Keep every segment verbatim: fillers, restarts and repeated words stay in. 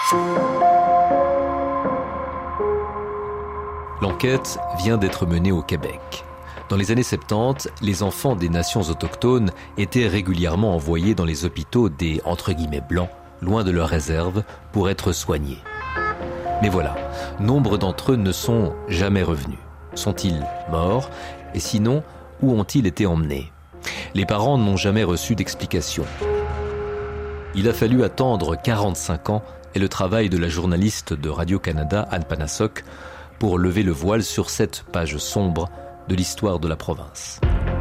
L'enquête vient d'être menée au Québec. Dans les années soixante-dix, les enfants des nations autochtones étaient régulièrement envoyés dans les hôpitaux des entre guillemets blancs, loin de leurs réserves, pour être soignés. Mais voilà, nombre d'entre eux ne sont jamais revenus. Sont-ils morts? Et sinon, où ont-ils été emmenés? Les parents n'ont jamais reçu d'explication. Il a fallu attendre quarante-cinq ans et le travail de la journaliste de Radio-Canada, Anne Panasok, pour lever le voile sur cette page sombre de l'histoire de la province.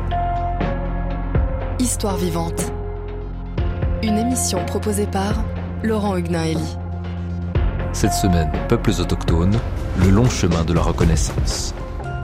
Histoire vivante. Une émission proposée par Laurent Huguenin-Elie. Cette semaine, peuples autochtones, le long chemin de la reconnaissance.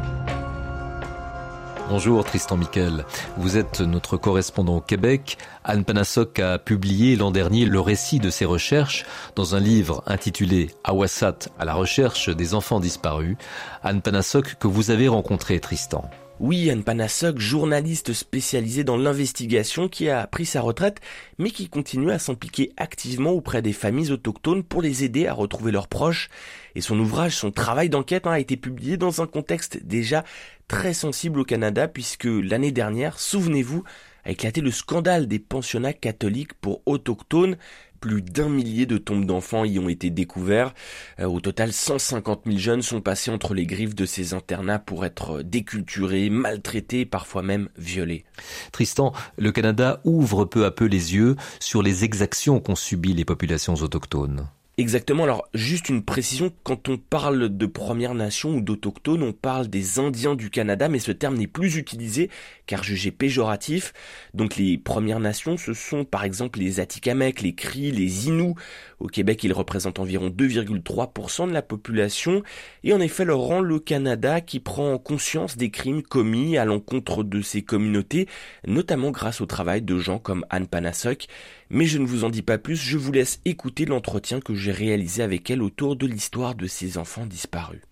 Bonjour Tristan Miquel, vous êtes notre correspondant au Québec. Anne Panasok a publié l'an dernier le récit de ses recherches dans un livre intitulé « Awasat à la recherche des enfants disparus ». Anne Panasok que vous avez rencontré, Tristan. Oui, Anne Panasok, journaliste spécialisée dans l'investigation qui a pris sa retraite, mais qui continue à s'impliquer activement auprès des familles autochtones pour les aider à retrouver leurs proches. Et son ouvrage, son travail d'enquête hein, a été publié dans un contexte déjà très sensible au Canada, puisque l'année dernière, souvenez-vous, a éclaté le scandale des pensionnats catholiques pour autochtones. Plus d'un millier de tombes d'enfants y ont été découverts. Euh, au total, cent cinquante mille jeunes sont passés entre les griffes de ces internats pour être déculturés, maltraités, parfois même violés. Tristan, le Canada ouvre peu à peu les yeux sur les exactions qu'ont subies les populations autochtones. Exactement, alors juste une précision, quand on parle de Premières Nations ou d'autochtones, on parle des Indiens du Canada, mais ce terme n'est plus utilisé car jugé péjoratif. Donc les Premières Nations, ce sont par exemple les Atikamekw, les Cris, les Inuits. Au Québec, ils représentent environ deux virgule trois pour cent de la population et en effet leur rend le Canada qui prend conscience des crimes commis à l'encontre de ces communautés, notamment grâce au travail de gens comme Anne Panasok. Mais je ne vous en dis pas plus, je vous laisse écouter l'entretien que j'ai réalisé avec elle autour de l'histoire de ces enfants disparus.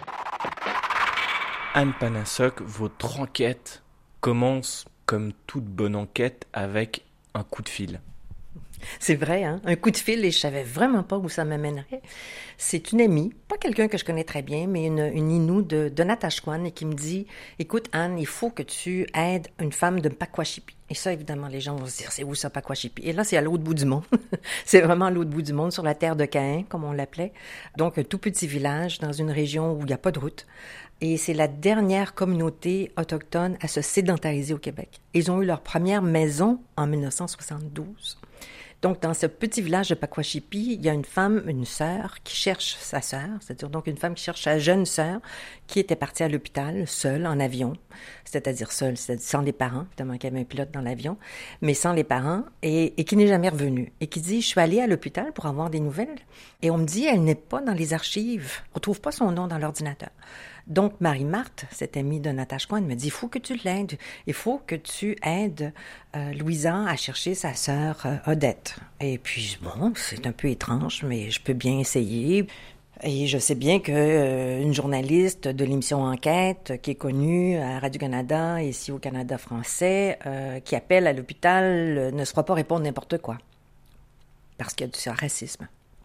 Anne Panasok, votre enquête commence, comme toute bonne enquête, avec un coup de fil. C'est vrai, hein? Un coup de fil et je savais vraiment pas où ça m'amènerait. C'est une amie, pas quelqu'un que je connais très bien, mais une, une Innu de, de Natashquan et qui me dit « Écoute Anne, il faut que tu aides une femme de Pakwashipi. » Et ça, évidemment, les gens vont se dire « C'est où ça, Pakwashipi? » Et là, c'est à l'autre bout du monde. C'est vraiment à l'autre bout du monde, sur la terre de Caïn, comme on l'appelait. Donc, un tout petit village dans une région où il n'y a pas de route. Et c'est la dernière communauté autochtone à se sédentariser au Québec. Ils ont eu leur première maison en dix-neuf cent soixante-douze. Donc, dans ce petit village de Pakwashipi, il y a une femme, une sœur, qui cherche sa sœur, c'est-à-dire donc une femme qui cherche sa jeune sœur, qui était partie à l'hôpital, seule, en avion, c'est-à-dire seule, c'est-à-dire sans les parents, évidemment qu'il y avait un pilote dans l'avion, mais sans les parents, et, et qui n'est jamais revenue, et qui dit « Je suis allée à l'hôpital pour avoir des nouvelles, et on me dit, elle n'est pas dans les archives, on trouve pas son nom dans l'ordinateur. » Donc, Marie-Marthe, cette amie de Natashquan, me dit, il faut que tu l'aides, il faut que tu aides euh, Louisa à chercher sa sœur euh, Odette. Et puis, bon, c'est un peu étrange, mais je peux bien essayer. Et je sais bien que euh, une journaliste de l'émission Enquête, qui est connue à Radio-Canada, ici au Canada français, euh, qui appelle à l'hôpital, euh, ne se fera pas répondre n'importe quoi, parce qu'il y a du racisme.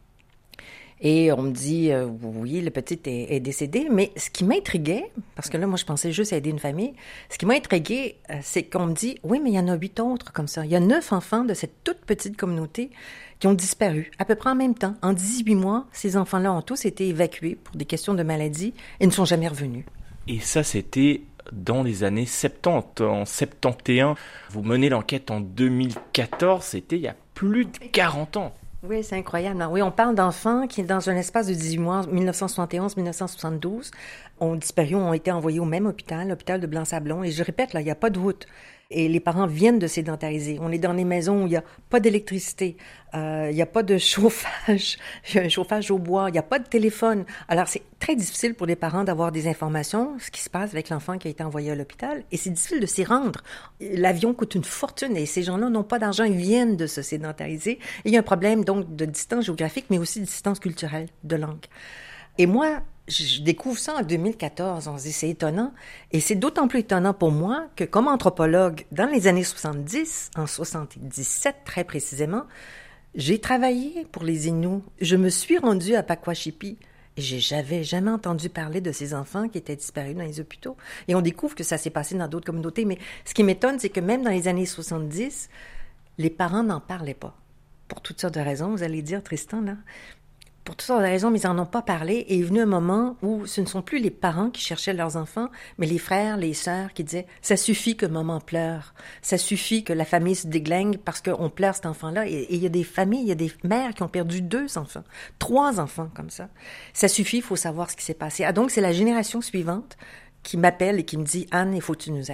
Et on me dit, euh, oui, le petit est, est décédé, mais ce qui m'intriguait, parce que là, moi, je pensais juste aider une famille, ce qui m'a intrigué, euh, c'est qu'on me dit, oui, mais il y en a huit autres comme ça. Il y a neuf enfants de cette toute petite communauté qui ont disparu, à peu près en même temps. En dix-huit mois, ces enfants-là ont tous été évacués pour des questions de maladie et ne sont jamais revenus. Et ça, c'était dans les années soixante-dix. En soixante et onze, vous menez l'enquête en deux mille quatorze, c'était il y a plus de quarante ans. Oui, c'est incroyable. Oui, on parle d'enfants qui, dans un espace de dix-huit mois, dix-neuf cent soixante et onze à dix-neuf cent soixante-douze, ont disparu, ont été envoyés au même hôpital, l'hôpital de Blanc-Sablon. Et je répète, là, il n'y a pas de route. Et les parents viennent de sédentariser. On est dans des maisons où il n'y a pas d'électricité, euh, il n'y a pas de chauffage, il y a un chauffage au bois, il n'y a pas de téléphone. Alors, c'est très difficile pour les parents d'avoir des informations, ce qui se passe avec l'enfant qui a été envoyé à l'hôpital. Et c'est difficile de s'y rendre. L'avion coûte une fortune et ces gens-là n'ont pas d'argent, ils viennent de se sédentariser. Et il y a un problème, donc, de distance géographique, mais aussi de distance culturelle, de langue. Et moi, je découvre ça en deux mille quatorze, on se dit c'est étonnant, et c'est d'autant plus étonnant pour moi que comme anthropologue, dans les années soixante-dix, en soixante-dix-sept très précisément, J'ai travaillé pour les Inuits. Je me suis rendue à Pakwashipi. Et j'ai jamais, jamais entendu parler de ces enfants qui étaient disparus dans les hôpitaux. Et on découvre que ça s'est passé dans d'autres communautés. Mais ce qui m'étonne, c'est que même dans les années soixante-dix, les parents n'en parlaient pas. Pour toutes sortes de raisons, vous allez dire, Tristan, là. Pour toutes sortes de raisons, mais ils n'en ont pas parlé. Et est venu un moment où ce ne sont plus les parents qui cherchaient leurs enfants, mais les frères, les sœurs qui disaient « ça suffit que maman pleure, ça suffit que la famille se déglingue parce qu'on pleure cet enfant-là ». Et il y a des familles, il y a des mères qui ont perdu deux enfants, trois enfants comme ça. Ça suffit, il faut savoir ce qui s'est passé. Ah, donc c'est la génération suivante qui m'appelle et qui me dit « Anne, il faut que tu nous aides ».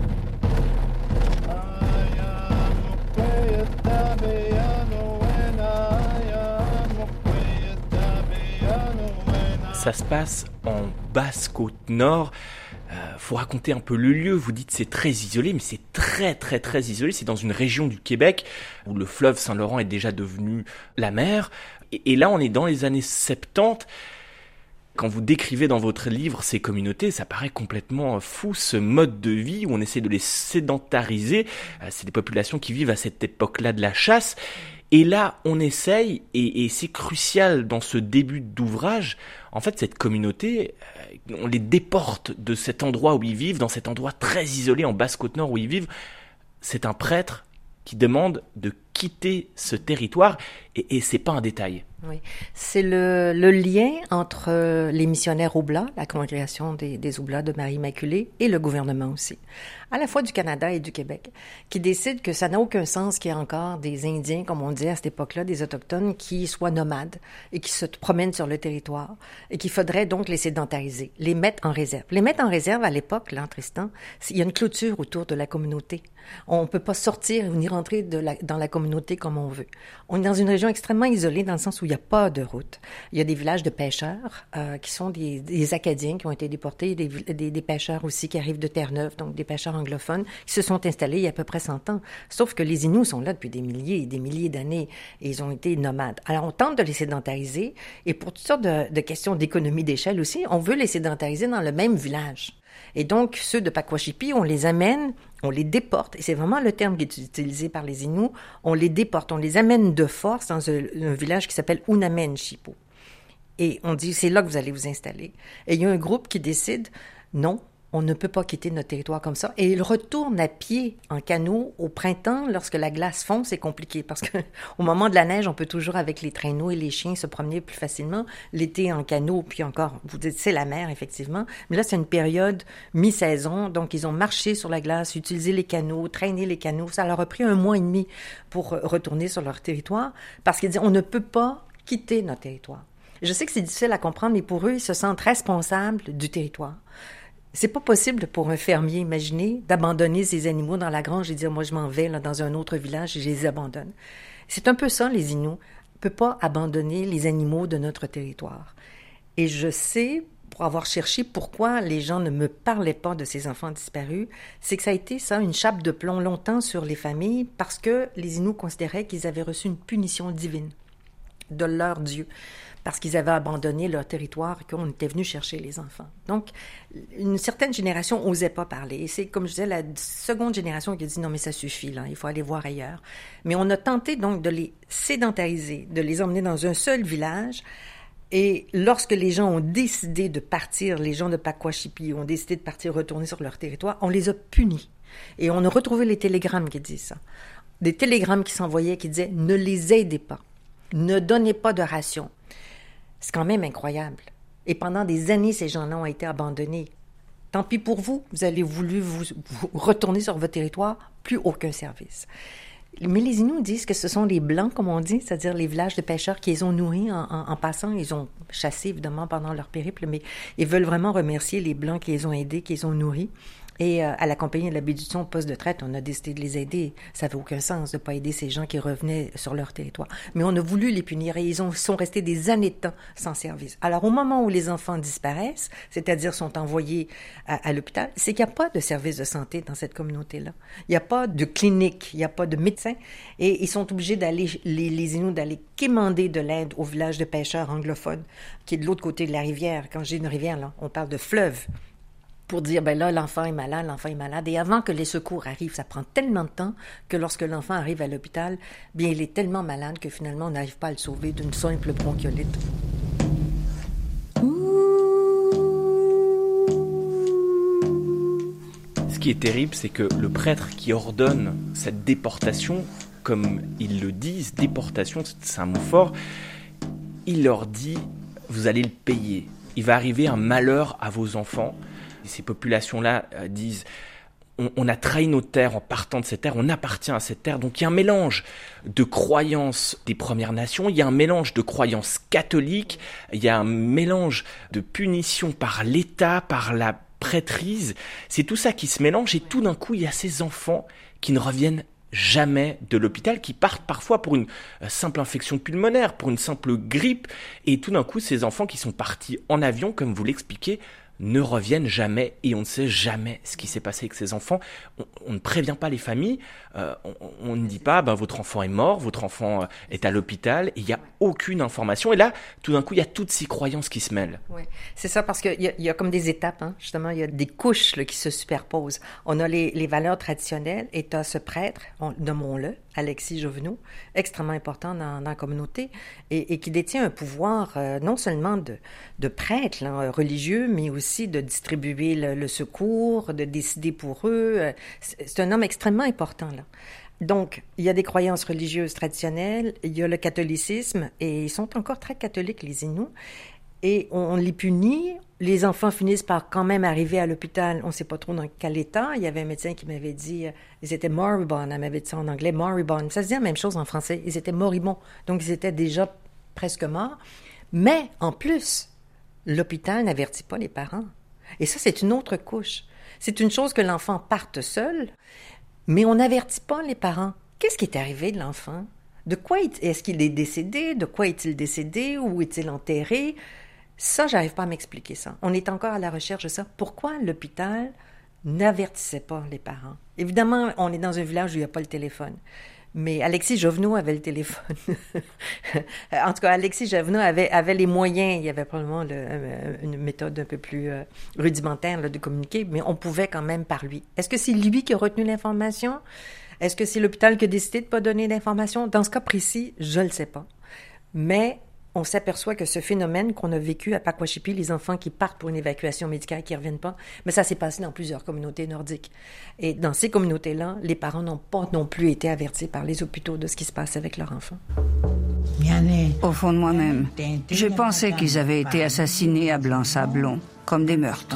Ça se passe en Basse-Côte-Nord. Euh, faut raconter un peu le lieu. Vous dites c'est très isolé, mais c'est très très très isolé. C'est dans une région du Québec où le fleuve Saint-Laurent est déjà devenu la mer. Et, et là, on est dans les années soixante-dix. Quand vous décrivez dans votre livre ces communautés, ça paraît complètement fou, ce mode de vie où on essaie de les sédentariser. Euh, c'est des populations qui vivent à cette époque-là de la chasse. Et là, on essaye, et, et c'est crucial dans ce début d'ouvrage, en fait, cette communauté, euh, on les déporte de cet endroit où ils vivent, dans cet endroit très isolé en Basse-Côte-Nord où ils vivent. C'est un prêtre qui demande de quitter ce territoire, et, et c'est pas un détail. Oui, c'est le, le lien entre les missionnaires Oblat, la congrégation des, des Oblats de Marie Immaculée, et le gouvernement aussi, à la fois du Canada et du Québec, qui décident que ça n'a aucun sens qu'il y ait encore des Indiens, comme on dit à cette époque-là, des Autochtones, qui soient nomades et qui se promènent sur le territoire, et qu'il faudrait donc les sédentariser, les mettre en réserve. Les mettre en réserve, à l'époque, là, Tristan, il y a une clôture autour de la communauté. On ne peut pas sortir ni rentrer de la, dans la communauté comme on veut. On est dans une région extrêmement isolée, dans le sens où il n'y a pas de route. Il y a des villages de pêcheurs euh, qui sont des, des Acadiens qui ont été déportés, des, des, des pêcheurs aussi qui arrivent de Terre-Neuve, donc des pêcheurs anglophones, qui se sont installés il y a à peu près cent ans. Sauf que les Inuits sont là depuis des milliers et des milliers d'années et ils ont été nomades. Alors on tente de les sédentariser et pour toutes sortes de, de questions d'économie d'échelle aussi, on veut les sédentariser dans le même village. Et donc, ceux de Pakwashipi, on les amène, on les déporte, et c'est vraiment le terme qui est utilisé par les Inuits, on les déporte, on les amène de force dans un, un village qui s'appelle Unamen-Shipo. Et on dit, c'est là que vous allez vous installer. Et il y a un groupe qui décide, non, on ne peut pas quitter notre territoire comme ça. Et ils retournent à pied en canot au printemps. Lorsque la glace fond, c'est compliqué parce que au moment de la neige, on peut toujours avec les traîneaux et les chiens se promener plus facilement. L'été en canot, puis encore, vous dites, c'est la mer, effectivement. Mais là, c'est une période mi-saison. Donc, ils ont marché sur la glace, utilisé les canots, traîné les canots. Ça leur a pris un mois et demi pour retourner sur leur territoire parce qu'ils disent, on ne peut pas quitter notre territoire. Je sais que c'est difficile à comprendre, mais pour eux, ils se sentent responsables du territoire. C'est pas possible pour un fermier, imaginez, d'abandonner ses animaux dans la grange et dire, moi, je m'en vais là, dans un autre village et je les abandonne. C'est un peu ça, les Inuits. On ne peut pas abandonner les animaux de notre territoire. Et je sais, pour avoir cherché pourquoi les gens ne me parlaient pas de ces enfants disparus, c'est que ça a été ça, une chape de plomb longtemps sur les familles parce que les Inuits considéraient qu'ils avaient reçu une punition divine de leur Dieu, parce qu'ils avaient abandonné leur territoire et qu'on était venu chercher les enfants. Donc, une certaine génération n'osait pas parler. Et c'est, comme je disais, la seconde génération qui a dit « Non, mais ça suffit, là, il faut aller voir ailleurs ». Mais on a tenté donc de les sédentariser, de les emmener dans un seul village. Et lorsque les gens ont décidé de partir, les gens de Pakwashipi ont décidé de partir, retourner sur leur territoire, on les a punis. Et on a retrouvé les télégrammes qui disent ça. Des télégrammes qui s'envoyaient qui disaient « Ne les aidez pas, ne donnez pas de rations ». C'est quand même incroyable. Et pendant des années, ces gens-là ont été abandonnés. Tant pis pour vous, vous avez voulu vous, vous retourner sur votre territoire, plus aucun service. Mais les Inuits disent que ce sont les Blancs, comme on dit, c'est-à-dire les villages de pêcheurs qui les ont nourris en, en, en passant. Ils ont chassé, évidemment, pendant leur périple, mais ils veulent vraiment remercier les Blancs qui les ont aidés, qui les ont nourris. Et euh, à la compagnie de la baie du Thon, poste de traite, on a décidé de les aider. Ça n'avait aucun sens de ne pas aider ces gens qui revenaient sur leur territoire. Mais on a voulu les punir et ils ont, sont restés des années de temps sans service. Alors, au moment où les enfants disparaissent, c'est-à-dire sont envoyés à, à l'hôpital, c'est qu'il n'y a pas de service de santé dans cette communauté-là. Il n'y a pas de clinique, il n'y a pas de médecin. Et ils sont obligés d'aller, les, les Inuits, d'aller quémander de l'aide au village de pêcheurs anglophones, qui est de l'autre côté de la rivière. Quand j'ai une rivière, là, on parle de fleuve. pour dire, ben là, l'enfant est malade, l'enfant est malade. Et avant que les secours arrivent, ça prend tellement de temps que lorsque l'enfant arrive à l'hôpital, bien, il est tellement malade que finalement, on n'arrive pas à le sauver d'une simple bronchiolite. Ce qui est terrible, c'est que le prêtre qui ordonne cette déportation, comme ils le disent, déportation, c'est un mot fort, il leur dit, vous allez le payer. Il va arriver un malheur à vos enfants. Et ces populations-là euh, disent, on, on a trahi nos terres en partant de cette terre, on appartient à cette terre. Donc il y a un mélange de croyances des Premières Nations, il y a un mélange de croyances catholiques, il y a un mélange de punition par l'État, par la prêtrise. C'est tout ça qui se mélange et tout d'un coup, il y a ces enfants qui ne reviennent jamais de l'hôpital, qui partent parfois pour une simple infection pulmonaire, pour une simple grippe. Et tout d'un coup, ces enfants qui sont partis en avion, comme vous l'expliquez, ne reviennent jamais et on ne sait jamais ce qui s'est passé avec ces enfants. On, on ne prévient pas les familles, euh, on, on ne dit pas ben, votre enfant est mort, votre enfant est à l'hôpital, et il n'y a aucune information. Et là, tout d'un coup, il y a toutes ces croyances qui se mêlent. Oui, c'est ça, parce qu'il y, y a comme des étapes, hein, justement, il y a des couches là, qui se superposent. On a les, les valeurs traditionnelles et tu as ce prêtre, on, nommons-le, Alexis Jovenot, extrêmement important dans, dans la communauté et, et qui détient un pouvoir euh, non seulement de, de prêtre là, religieux, mais aussi de distribuer le, le secours, de décider pour eux. C'est, c'est un homme extrêmement important, là. Donc, il y a des croyances religieuses traditionnelles, il y a le catholicisme, et ils sont encore très catholiques, les Inuits, et on, on les punit. Les enfants finissent par quand même arriver à l'hôpital, on ne sait pas trop dans quel état. Il y avait un médecin qui m'avait dit, euh, ils étaient moribonds, elle m'avait dit ça en anglais, moribonds. Ça se dit la même chose en français, ils étaient moribonds, donc ils étaient déjà presque morts. Mais, en plus, l'hôpital n'avertit pas les parents. Et ça, c'est une autre couche. C'est une chose que l'enfant parte seul, mais on n'avertit pas les parents. Qu'est-ce qui est arrivé de l'enfant? De quoi est, est-ce qu'il est décédé? De quoi est-il décédé? Où est-il enterré? Ça, j'arrive pas à m'expliquer ça. On est encore à la recherche de ça. Pourquoi l'hôpital n'avertissait pas les parents? Évidemment, on est dans un village où il n'y a pas le téléphone. Mais Alexis Jovenot avait le téléphone. En tout cas, Alexis Jovenot avait, avait les moyens. Il y avait probablement le, une méthode un peu plus euh, rudimentaire là, de communiquer, mais on pouvait quand même par lui. Est-ce que c'est lui qui a retenu l'information? Est-ce que c'est l'hôpital qui a décidé de ne pas donner d'information? Dans ce cas précis, je ne le sais pas. Mais on s'aperçoit que ce phénomène qu'on a vécu à Pakwashipi, les enfants qui partent pour une évacuation médicale qui ne reviennent pas, mais ça s'est passé dans plusieurs communautés nordiques. Et dans ces communautés-là, les parents n'ont pas non plus été avertis par les hôpitaux de ce qui se passe avec leur enfant. Au fond de moi-même, je pensais qu'ils avaient été assassinés à Blanc-Sablon, comme des meurtres.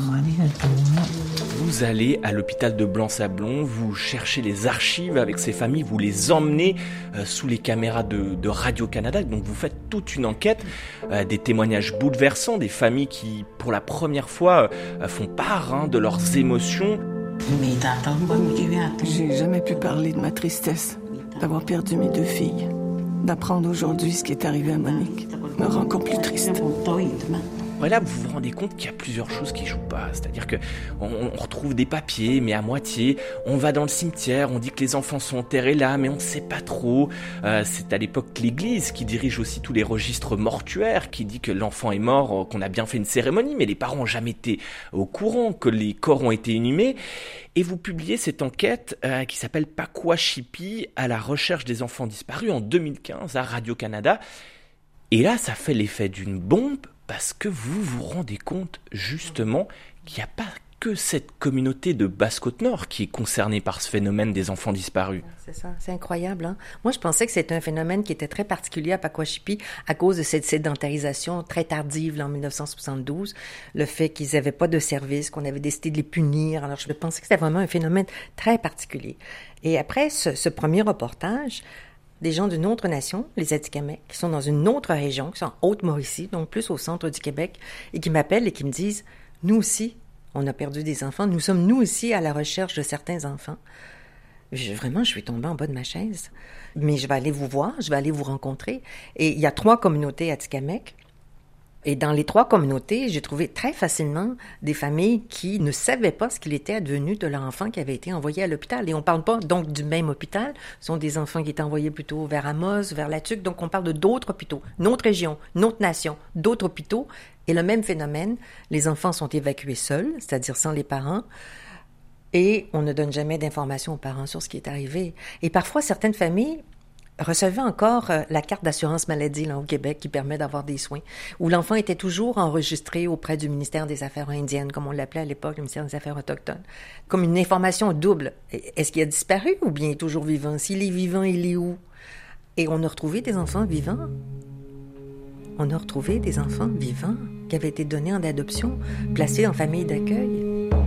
Vous allez à l'hôpital de Blanc-Sablon, vous cherchez les archives avec ces familles, vous les emmenez euh, sous les caméras de, de Radio-Canada, donc vous faites toute une enquête, euh, des témoignages bouleversants, des familles qui, pour la première fois, euh, font part hein, de leurs émotions. J'ai jamais pu parler de ma tristesse, d'avoir perdu mes deux filles. D'apprendre aujourd'hui ce qui est arrivé à Monique me rend encore plus triste. Et là, vous vous rendez compte qu'il y a plusieurs choses qui jouent pas. C'est-à-dire que on, on retrouve des papiers, mais à moitié. On va dans le cimetière, on dit que les enfants sont enterrés là, mais on ne sait pas trop. Euh, c'est à l'époque l'Église qui dirige aussi tous les registres mortuaires, qui dit que l'enfant est mort, qu'on a bien fait une cérémonie, mais les parents n'ont jamais été au courant que les corps ont été inhumés. Et vous publiez cette enquête euh, qui s'appelle Pakwashipi à la recherche des enfants disparus en deux mille quinze à Radio-Canada. Et là, ça fait l'effet d'une bombe parce que vous vous rendez compte justement qu'il n'y a pas que cette communauté de Basse-Côte-Nord qui est concernée par ce phénomène des enfants disparus. C'est ça, c'est incroyable. Hein? Moi, je pensais que c'était un phénomène qui était très particulier à Pakwashipi à cause de cette sédentarisation très tardive là, en dix-neuf cent soixante-douze, le fait qu'ils n'avaient pas de service, qu'on avait décidé de les punir. Alors, je pensais que c'était vraiment un phénomène très particulier. Et après ce, ce premier reportage, des gens d'une autre nation, les Atikamekw, qui sont dans une autre région, qui sont en Haute-Mauricie, donc plus au centre du Québec, et qui m'appellent et qui me disent « Nous aussi, on a perdu des enfants. Nous sommes nous aussi à la recherche de certains enfants. » Je, vraiment, je suis tombée en bas de ma chaise. Mais je vais aller vous voir, je vais aller vous rencontrer. Et il y a trois communautés Atikamekw. Et dans les trois communautés, j'ai trouvé très facilement des familles qui ne savaient pas ce qu'il était advenu de leur enfant qui avait été envoyé à l'hôpital. Et on ne parle pas donc du même hôpital. Ce sont des enfants qui étaient envoyés plutôt vers Amos, vers La Tuque. Donc on parle de d'autres hôpitaux, une autre région, une autre nation, d'autres hôpitaux. Et le même phénomène, les enfants sont évacués seuls, c'est-à-dire sans les parents, et on ne donne jamais d'informations aux parents sur ce qui est arrivé. Et parfois, certaines familles recevaient encore euh, la carte d'assurance maladie là, au Québec qui permet d'avoir des soins, où l'enfant était toujours enregistré auprès du ministère des Affaires indiennes, comme on l'appelait à l'époque, le ministère des Affaires autochtones, comme une information double. Est-ce qu'il a disparu ou bien il est toujours vivant? S'il est vivant, il est où? Et on a retrouvé des enfants vivants. On a retrouvé des enfants vivants qui avaient été donnés en adoption, placés en famille d'accueil.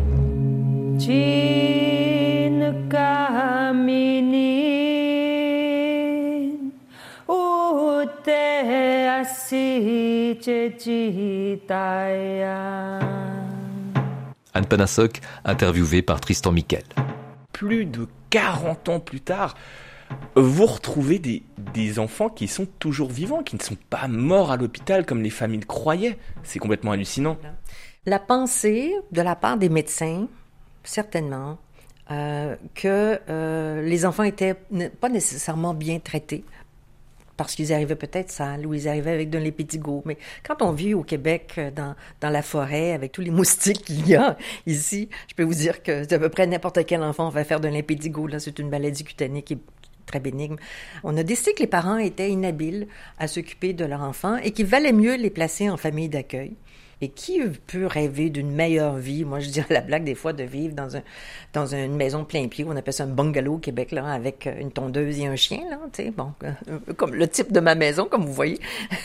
Anne Panasok, interviewée par Tristan Mickel. Plus de quarante ans plus tard, vous retrouvez des, des enfants qui sont toujours vivants, qui ne sont pas morts à l'hôpital comme les familles le croyaient. C'est complètement hallucinant. La pensée de la part des médecins, certainement, euh, que euh, les enfants étaient pas nécessairement bien traités, parce qu'ils arrivaient peut-être sales ou ils arrivaient avec de l'impédigo. Mais quand on vit au Québec, dans, dans la forêt, avec tous les moustiques qu'il y a ici, je peux vous dire que à peu près n'importe quel enfant va faire de l'impédigo. Là, c'est une maladie cutanée qui est très bénigne. On a décidé que les parents étaient inhabiles à s'occuper de leur enfant et qu'il valait mieux les placer en famille d'accueil. Et qui peut rêver d'une meilleure vie? Moi, je dirais la blague des fois de vivre dans un dans une maison plein pied, on appelle ça un bungalow au Québec, là, avec une tondeuse et un chien, là, tu sais, bon, comme le type de ma maison, comme vous voyez,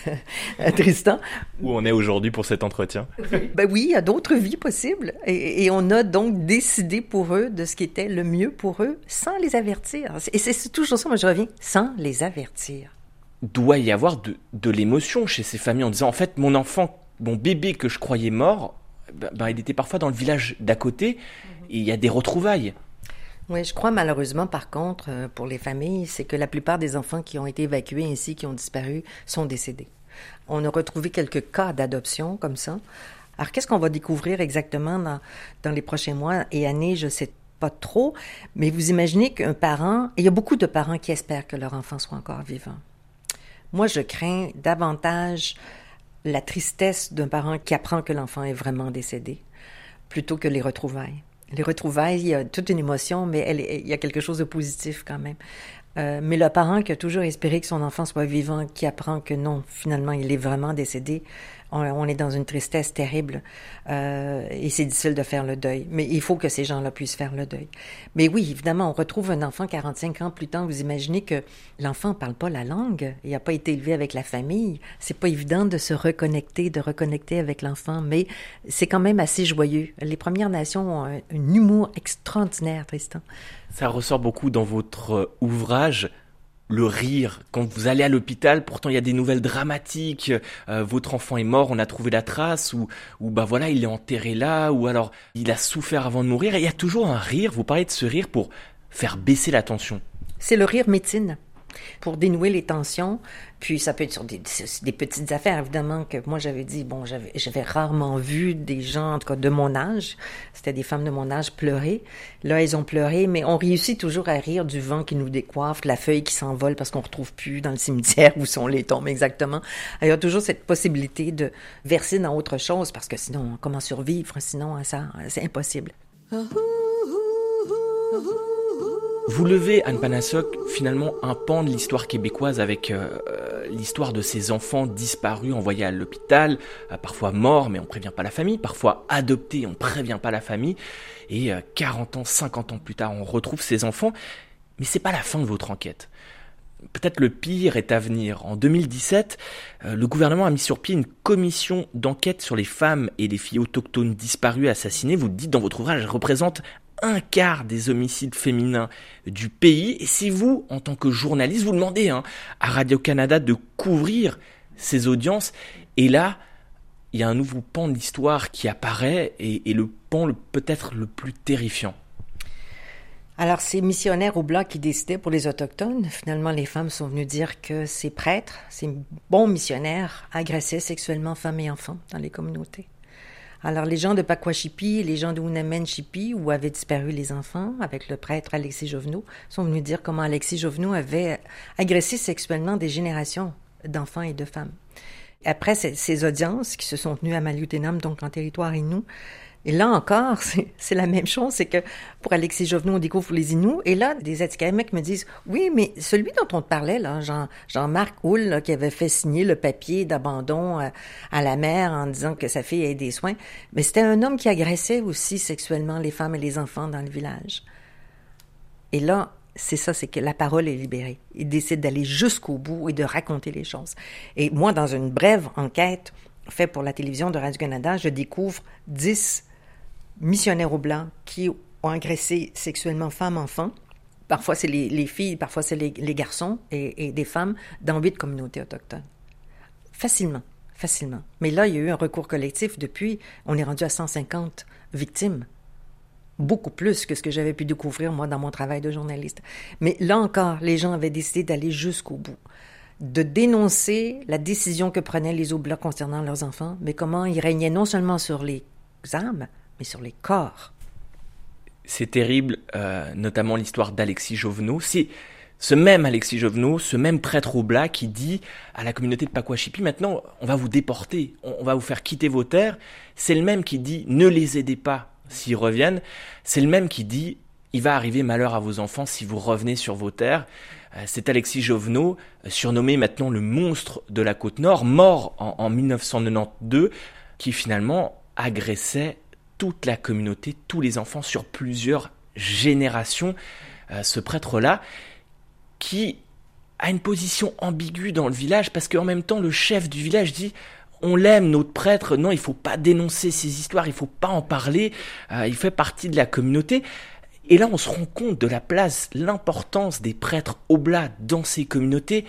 Tristan. Où on est aujourd'hui pour cet entretien. Ben oui, il y a d'autres vies possibles. Et, et on a donc décidé pour eux de ce qui était le mieux pour eux, sans les avertir. Et c'est toujours ça, moi je reviens, sans les avertir. Doit y avoir de, de l'émotion chez ces familles en disant, en fait, mon enfant, mon bébé que je croyais mort, ben, ben, il était parfois dans le village d'à côté, mm-hmm. et il y a des retrouvailles. Oui, je crois malheureusement, par contre, pour les familles, c'est que la plupart des enfants qui ont été évacués ainsi, qui ont disparu, sont décédés. On a retrouvé quelques cas d'adoption comme ça. Alors, qu'est-ce qu'on va découvrir exactement dans, dans les prochains mois et années? Je ne sais pas trop, mais vous imaginez qu'un parent, et il y a beaucoup de parents qui espèrent que leur enfant soit encore vivant. Moi, je crains davantage la tristesse d'un parent qui apprend que l'enfant est vraiment décédé, plutôt que les retrouvailles. Les retrouvailles, il y a toute une émotion, mais elle, il y a quelque chose de positif quand même. Euh, mais le parent qui a toujours espéré que son enfant soit vivant, qui apprend que non, finalement, il est vraiment décédé, on, on est dans une tristesse terrible euh, et c'est difficile de faire le deuil. Mais il faut que ces gens-là puissent faire le deuil. Mais oui, évidemment, on retrouve un enfant quarante-cinq ans plus tard. Vous imaginez que l'enfant ne parle pas la langue, il n'a pas été élevé avec la famille. C'est pas évident de se reconnecter, de reconnecter avec l'enfant, mais c'est quand même assez joyeux. Les Premières Nations ont un, un humour extraordinaire, Tristan. Ça ressort beaucoup dans votre ouvrage, le rire. Quand vous allez à l'hôpital, pourtant il y a des nouvelles dramatiques, euh, votre enfant est mort, on a trouvé la trace, ou, ou bah voilà, il est enterré là, ou alors il a souffert avant de mourir. Et il y a toujours un rire, vous parlez de ce rire pour faire baisser la tension. C'est le rire médecine, pour dénouer les tensions. Puis ça peut être sur des, des petites affaires, évidemment, que moi j'avais dit, bon, j'avais, j'avais rarement vu des gens, en tout cas de mon âge, c'était des femmes de mon âge, pleurer. Là, elles ont pleuré, mais on réussit toujours à rire du vent qui nous décoiffe, de la feuille qui s'envole parce qu'on ne retrouve plus dans le cimetière où sont les tombes exactement. Il y a toujours cette possibilité de verser dans autre chose, parce que sinon, comment survivre? Sinon, ça, c'est impossible. Vous levez, Anne Panasok, finalement un pan de l'histoire québécoise avec euh, l'histoire de ces enfants disparus, envoyés à l'hôpital, euh, parfois morts, mais on prévient pas la famille, parfois adoptés, on prévient pas la famille, et euh, quarante ans, cinquante ans plus tard, on retrouve ces enfants. Mais c'est pas la fin de votre enquête. Peut-être le pire est à venir. En deux mille dix-sept, euh, le gouvernement a mis sur pied une commission d'enquête sur les femmes et les filles autochtones disparues et assassinées. Vous le dites dans votre ouvrage, elle représente un quart des homicides féminins du pays. Et c'est vous, en tant que journaliste, vous demandez hein, à Radio-Canada de couvrir ces audiences. Et là, il y a un nouveau pan de l'histoire qui apparaît et, et le pan le, peut-être le plus terrifiant. Alors, ces missionnaires au blanc qui décidaient pour les Autochtones, finalement, les femmes sont venues dire que ces prêtres, ces bons missionnaires, agressaient sexuellement femmes et enfants dans les communautés. Alors, les gens de Pakwashipi, les gens de Unamen-Shipi, où avaient disparu les enfants, avec le prêtre Alexis Jovenot, sont venus dire comment Alexis Jovenot avait agressé sexuellement des générations d'enfants et de femmes. après ces, ces audiences qui se sont tenues à Maliotenam, donc en territoire Innu, et là encore, c'est, c'est la même chose, c'est que pour Alexis Jovenot, on découvre les Inuits, et là, des Atikamekw me disent, oui, mais celui dont on te parlait, là, Jean, Jean-Marc Houle, là, qui avait fait signer le papier d'abandon à, à la mère en disant que sa fille ait des soins, mais c'était un homme qui agressait aussi sexuellement les femmes et les enfants dans le village. Et là, c'est ça, c'est que la parole est libérée. Il décide d'aller jusqu'au bout et de raconter les choses. Et moi, dans une brève enquête faite pour la télévision de Radio-Canada, je découvre dix missionnaires au blanc qui ont agressé sexuellement femmes, enfants. Parfois, c'est les, les filles, parfois, c'est les, les garçons et, et des femmes dans huit communautés autochtones. Facilement, facilement. Mais là, il y a eu un recours collectif depuis. On est rendu à cent cinquante victimes. Beaucoup plus que ce que j'avais pu découvrir, moi, dans mon travail de journaliste. Mais là encore, les gens avaient décidé d'aller jusqu'au bout, de dénoncer la décision que prenaient les Oblats concernant leurs enfants, mais comment ils régnaient non seulement sur les âmes, mais sur les corps. C'est terrible, euh, notamment l'histoire d'Alexis Jovenot. C'est ce même Alexis Jovenot, ce même prêtre Oblat qui dit à la communauté de Pakwashipi, maintenant, on va vous déporter, on, on va vous faire quitter vos terres. C'est le même qui dit, ne les aidez pas s'ils reviennent. C'est le même qui dit, il va arriver malheur à vos enfants si vous revenez sur vos terres. Euh, c'est Alexis Jovenot, surnommé maintenant le monstre de la Côte-Nord, mort en, en dix-neuf cent quatre-vingt-douze, qui finalement agressait toute la communauté, tous les enfants sur plusieurs générations. Euh, ce prêtre-là, qui a une position ambiguë dans le village, parce qu'en même temps, le chef du village dit « on l'aime, notre prêtre, non, il ne faut pas dénoncer ces histoires, il ne faut pas en parler, euh, il fait partie de la communauté ». Et là, on se rend compte de la place, l'importance des prêtres oblats dans ces communautés.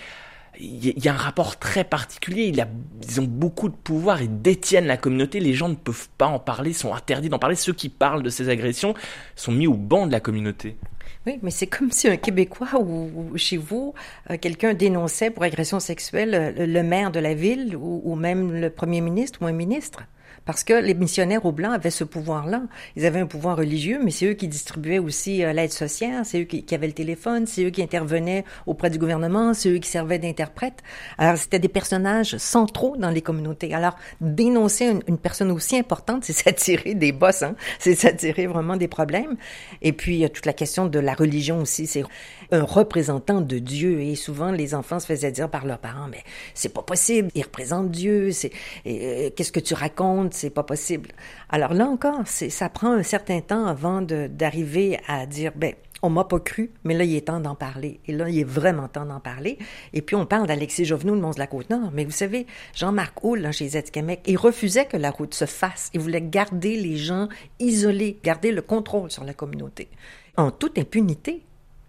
Il y a un rapport très particulier, il a, ils ont beaucoup de pouvoir, ils détiennent la communauté, les gens ne peuvent pas en parler, sont interdits d'en parler, ceux qui parlent de ces agressions sont mis au banc de la communauté. Oui, mais c'est comme si un Québécois ou, ou chez vous, euh, quelqu'un dénonçait pour agression sexuelle le, le maire de la ville ou, ou même le premier ministre ou un ministre. Parce que les missionnaires au blanc avaient ce pouvoir-là. Ils avaient un pouvoir religieux, mais c'est eux qui distribuaient aussi euh, l'aide sociale, c'est eux qui, qui avaient le téléphone, c'est eux qui intervenaient auprès du gouvernement, c'est eux qui servaient d'interprètes. Alors, c'était des personnages centraux dans les communautés. Alors, dénoncer une, une personne aussi importante, c'est s'attirer des bosses, hein? C'est s'attirer vraiment des problèmes. Et puis, il y a toute la question de la religion aussi. C'est un représentant de Dieu. Et souvent, les enfants se faisaient dire par leurs parents, mais c'est pas possible, il représente Dieu, c'est, euh, qu'est-ce que tu racontes? C'est pas possible. Alors là encore, c'est, ça prend un certain temps avant de, d'arriver à dire, ben, on m'a pas cru, mais là, il est temps d'en parler. Et là, il est vraiment temps d'en parler. Et puis, on parle d'Alexis Jovenot, le monstre de la Côte-Nord. Mais vous savez, Jean-Marc Houle, là, chez les Atikamekw, il refusait que la route se fasse. Il voulait garder les gens isolés, garder le contrôle sur la communauté, en toute impunité.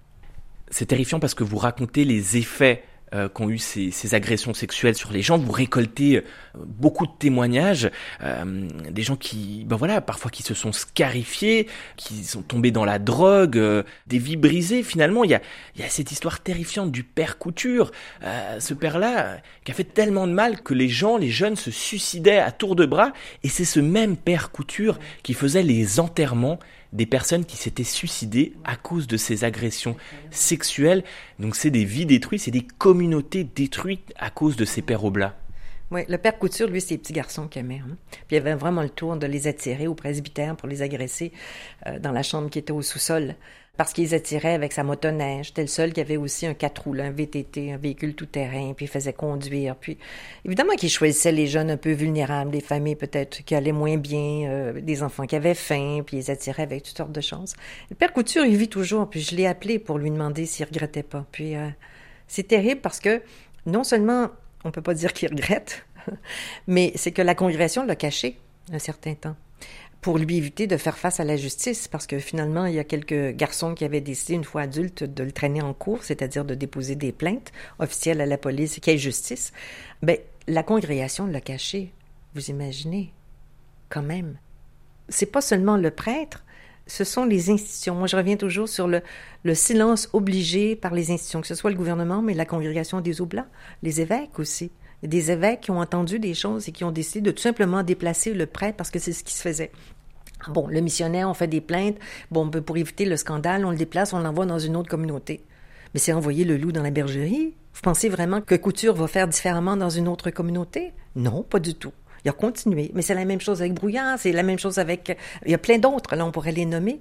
C'est terrifiant parce que vous racontez les effets Euh, qu'ont eu ces, ces agressions sexuelles sur les gens. Vous récoltez euh, beaucoup de témoignages, euh, des gens qui, ben voilà, parfois qui se sont scarifiés, qui sont tombés dans la drogue, euh, des vies brisées. Finalement, il y a, il y a cette histoire terrifiante du père Couture, euh, ce père-là euh, qui a fait tellement de mal que les gens, les jeunes se suicidaient à tour de bras. Et c'est ce même père Couture qui faisait les enterrements des personnes qui s'étaient suicidées à cause de ces agressions sexuelles. Donc c'est des vies détruites, c'est des communautés détruites à cause de ces pères oblats. Oui, le père Couture, lui, c'est les petits garçons qu'il aimait. Hein? Puis il avait vraiment le tour de les attirer au presbytère pour les agresser euh, dans la chambre qui était au sous-sol. Parce qu'il les attirait avec sa motoneige. C'était le seul qui avait aussi un quatre roues, un V T T, un véhicule tout-terrain, puis il faisait conduire. Puis évidemment qu'il choisissait les jeunes un peu vulnérables, les familles peut-être qui allaient moins bien, euh, des enfants qui avaient faim, puis il les attirait avec toutes sortes de choses. Le père Couture, il vit toujours, puis je l'ai appelé pour lui demander s'il regrettait pas. Puis euh, c'est terrible parce que non seulement on peut pas dire qu'il regrette, mais c'est que la congrégation l'a caché un certain temps, pour lui éviter de faire face à la justice, parce que finalement, il y a quelques garçons qui avaient décidé, une fois adultes, de le traîner en cours, c'est-à-dire de déposer des plaintes officielles à la police, qu'il y ait justice. Bien, la congrégation l'a caché, vous imaginez, quand même. C'est pas seulement le prêtre, ce sont les institutions. Moi, je reviens toujours sur le, le silence obligé par les institutions, que ce soit le gouvernement, mais la congrégation des Oblats, les évêques aussi. Il y a des évêques qui ont entendu des choses et qui ont décidé de tout simplement déplacer le prêtre parce que c'est ce qui se faisait. Bon, le missionnaire, on fait des plaintes. Bon, pour éviter le scandale, on le déplace, on l'envoie dans une autre communauté. Mais c'est envoyer le loup dans la bergerie. Vous pensez vraiment que Couture va faire différemment dans une autre communauté? Non, pas du tout. Il a continué, mais c'est la même chose avec Brouillard, c'est la même chose avec... Il y a plein d'autres, là, on pourrait les nommer.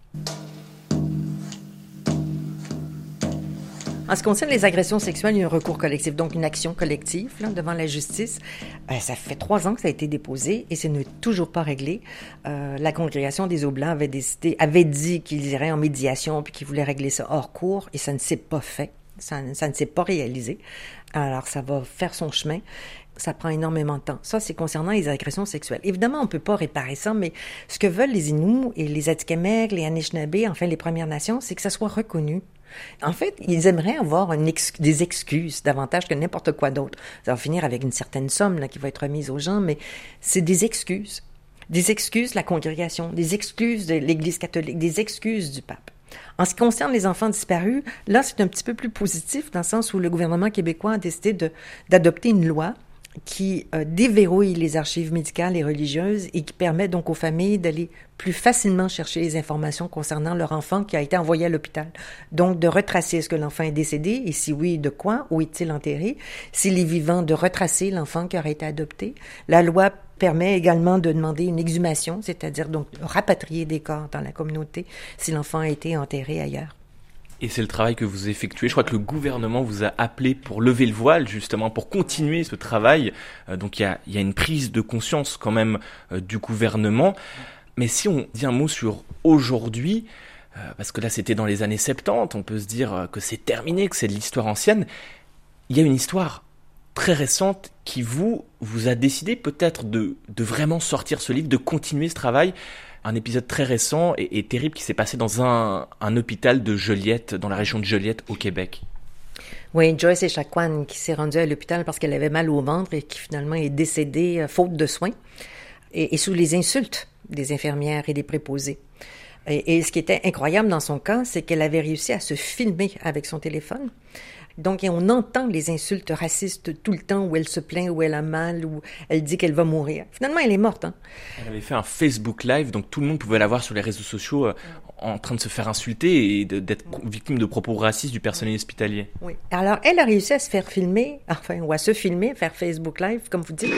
En ce qui concerne les agressions sexuelles, il y a un recours collectif, donc une action collective là, devant la justice. Euh, ça fait trois ans que ça a été déposé et ce n'est toujours pas réglé. Euh, la congrégation des Oblates avait décidé, avait dit qu'ils iraient en médiation puis qu'ils voulaient régler ça hors cours et ça ne s'est pas fait. Ça, ça ne s'est pas réalisé. Alors, ça va faire son chemin. Ça prend énormément de temps. Ça, c'est concernant les agressions sexuelles. Évidemment, on ne peut pas réparer ça, mais ce que veulent les Inuits et les Atikamekw, les Anishinabés, enfin les Premières Nations, c'est que ça soit reconnu. En fait, ils aimeraient avoir une ex- des excuses davantage que n'importe quoi d'autre. Ça va finir avec une certaine somme là, qui va être remise aux gens, mais c'est des excuses. Des excuses de la congrégation, des excuses de l'Église catholique, des excuses du pape. En ce qui concerne les enfants disparus, là, c'est un petit peu plus positif dans le sens où le gouvernement québécois a décidé de, d'adopter une loi qui euh, déverrouille les archives médicales et religieuses et qui permet donc aux familles d'aller plus facilement chercher les informations concernant leur enfant qui a été envoyé à l'hôpital. Donc, de retracer est-ce que l'enfant est décédé et si oui, de quoi, où est-il enterré, s'il est vivant, de retracer l'enfant qui aurait été adopté. La loi permet également de demander une exhumation, c'est-à-dire donc rapatrier des corps dans la communauté si l'enfant a été enterré ailleurs. Et c'est le travail que vous effectuez. Je crois que le gouvernement vous a appelé pour lever le voile, justement, pour continuer ce travail. Euh, donc il y a, y a une prise de conscience quand même euh, du gouvernement. Mais si on dit un mot sur aujourd'hui, euh, parce que là c'était dans les années soixante-dix, on peut se dire que c'est terminé, que c'est de l'histoire ancienne. Il y a une histoire très récente qui vous, vous a décidé peut-être de, de vraiment sortir ce livre, de continuer ce travail. Un épisode très récent et, et terrible qui s'est passé dans un, un hôpital de Joliette, dans la région de Joliette, au Québec. Oui, Joyce Echaquan qui s'est rendue à l'hôpital parce qu'elle avait mal au ventre et qui finalement est décédée euh, faute de soins et, et sous les insultes des infirmières et des préposés. Et, et ce qui était incroyable dans son cas, c'est qu'elle avait réussi à se filmer avec son téléphone. Donc, on entend les insultes racistes tout le temps où elle se plaint, où elle a mal, où elle dit qu'elle va mourir. Finalement, elle est morte. Hein. Elle avait fait un Facebook Live, donc tout le monde pouvait la voir sur les réseaux sociaux euh, en train de se faire insulter et de, d'être victime de propos racistes du personnel hospitalier. Oui. Alors, elle a réussi à se faire filmer, enfin, ou à se filmer, faire Facebook Live, comme vous dites.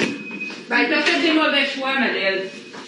Ben, t'as fait des mauvais choix, Madeleine.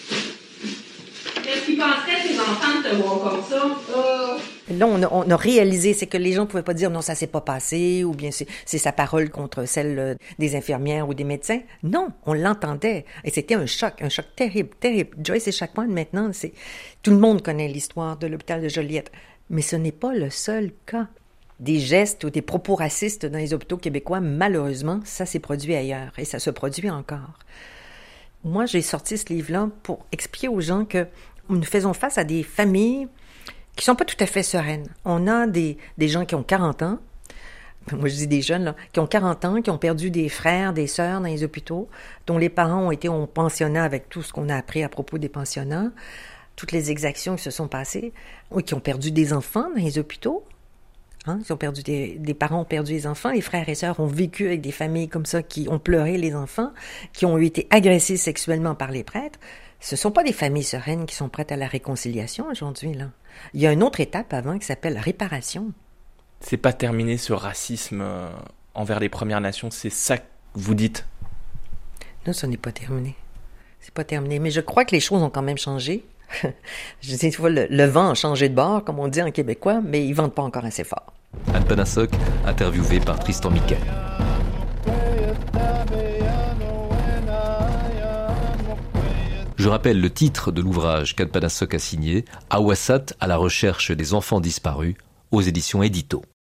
Qu'est-ce qu'ils penseraient, ces enfants, de te voir comme ça? Euh... Là, on a, on a réalisé, c'est que les gens ne pouvaient pas dire « non, ça s'est pas passé » ou bien c'est, c'est sa parole contre celle des infirmières ou des médecins. Non, on l'entendait. Et c'était un choc, un choc terrible, terrible. Joyce Echaquan, maintenant, c'est... tout le monde connaît l'histoire de l'hôpital de Joliette. Mais ce n'est pas le seul cas. Des gestes ou des propos racistes dans les hôpitaux québécois, malheureusement, ça s'est produit ailleurs et ça se produit encore. Moi, j'ai sorti ce livre-là pour expliquer aux gens que nous faisons face à des familles qui sont pas tout à fait sereines. On a des, des gens qui ont quarante ans, moi je dis des jeunes, là, qui ont quarante ans, qui ont perdu des frères, des sœurs dans les hôpitaux, dont les parents ont été au pensionnat avec tout ce qu'on a appris à propos des pensionnats, toutes les exactions qui se sont passées, ou qui ont perdu des enfants dans les hôpitaux. Hein, ils ont perdu des, des parents ont perdu des enfants, les frères et sœurs ont vécu avec des familles comme ça qui ont pleuré les enfants, qui ont été agressés sexuellement par les prêtres. Ce ne sont pas des familles sereines qui sont prêtes à la réconciliation aujourd'hui, là. Il y a une autre étape avant qui s'appelle la réparation. C'est pas terminé ce racisme euh, envers les Premières Nations, c'est ça que vous dites? Non, ce n'est pas terminé. C'est pas terminé, mais je crois que les choses ont quand même changé. Je sais, tu vois, le, le vent a changé de bord, comme on dit en québécois, mais ils ne vendent pas encore assez fort. Anne Panasok, interviewée par Tristan Miquel. Je rappelle le titre de l'ouvrage qu'Anne Panasok a signé, Hawassa à la recherche des enfants disparus, aux éditions Édito.